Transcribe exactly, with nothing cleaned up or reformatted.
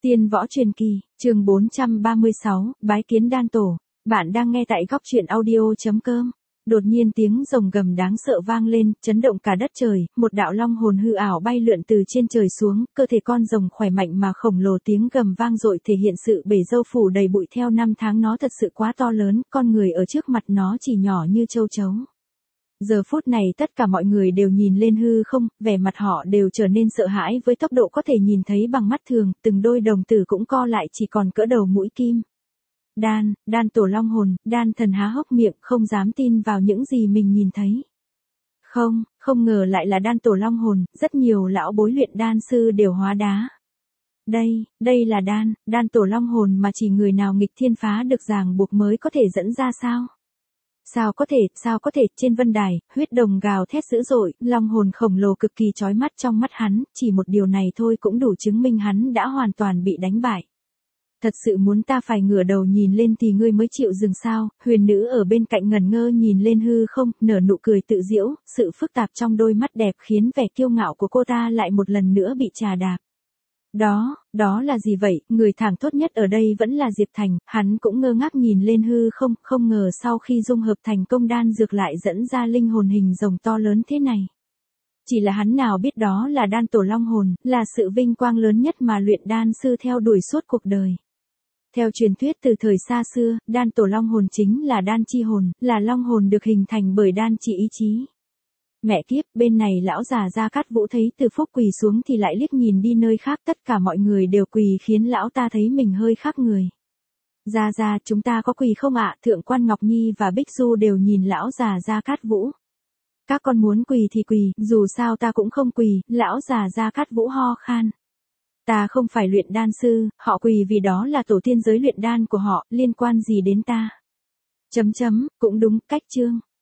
Tiên võ truyền kỳ, chương bốn trăm ba mươi sáu, bái kiến đan tổ. Bạn đang nghe tại góc truyện audio chấm com. Đột nhiên tiếng rồng gầm đáng sợ vang lên, chấn động cả đất trời, một đạo long hồn hư ảo bay lượn từ trên trời xuống, cơ thể con rồng khỏe mạnh mà khổng lồ, tiếng gầm vang dội thể hiện sự bể râu phủ đầy bụi. Theo năm tháng nó thật sự quá to lớn, con người ở trước mặt nó chỉ nhỏ như châu chấu. Giờ phút này tất cả mọi người đều nhìn lên hư không, vẻ mặt họ đều trở nên sợ hãi với tốc độ có thể nhìn thấy bằng mắt thường, từng đôi đồng tử cũng co lại chỉ còn cỡ đầu mũi kim. Đan, đan tổ long hồn, đan thần há hốc miệng không dám tin vào những gì mình nhìn thấy. Không, không ngờ lại là đan tổ long hồn, rất nhiều lão bối luyện đan sư đều hóa đá. Đây, đây là đan, đan tổ long hồn mà chỉ người nào nghịch thiên phá được ràng buộc mới có thể dẫn ra sao? Sao có thể, sao có thể, trên vân đài, huyết đồng gào thét dữ dội, long hồn khổng lồ cực kỳ chói mắt trong mắt hắn, chỉ một điều này thôi cũng đủ chứng minh hắn đã hoàn toàn bị đánh bại. Thật sự muốn ta phải ngửa đầu nhìn lên thì ngươi mới chịu dừng sao? Huyền nữ ở bên cạnh ngẩn ngơ nhìn lên hư không, nở nụ cười tự giễu, sự phức tạp trong đôi mắt đẹp khiến vẻ kiêu ngạo của cô ta lại một lần nữa bị trà đạp. Đó, đó là gì vậy? Người thảng thốt nhất ở đây vẫn là Diệp Thành, hắn cũng ngơ ngác nhìn lên hư không, không ngờ sau khi dung hợp thành công đan dược lại dẫn ra linh hồn hình rồng to lớn thế này. Chỉ là hắn nào biết đó là đan tổ long hồn, là sự vinh quang lớn nhất mà luyện đan sư theo đuổi suốt cuộc đời. Theo truyền thuyết từ thời xa xưa, đan tổ long hồn chính là đan chi hồn, là long hồn được hình thành bởi đan chi ý chí. Mẹ kiếp, bên này lão già Gia Cát Vũ thấy Từ Phúc quỳ xuống thì lại liếc nhìn đi nơi khác, tất cả mọi người đều quỳ khiến lão ta thấy mình hơi khác người. Gia Gia, chúng ta có quỳ không ạ? Thượng quan Ngọc Nhi và Bích Du đều nhìn lão già Gia Cát Vũ. Các con muốn quỳ thì quỳ, dù sao ta cũng không quỳ, lão già Gia Cát Vũ ho khan. Ta không phải luyện đan sư, họ quỳ vì đó là tổ tiên giới luyện đan của họ, liên quan gì đến ta? Chấm chấm, cũng đúng, cách chương.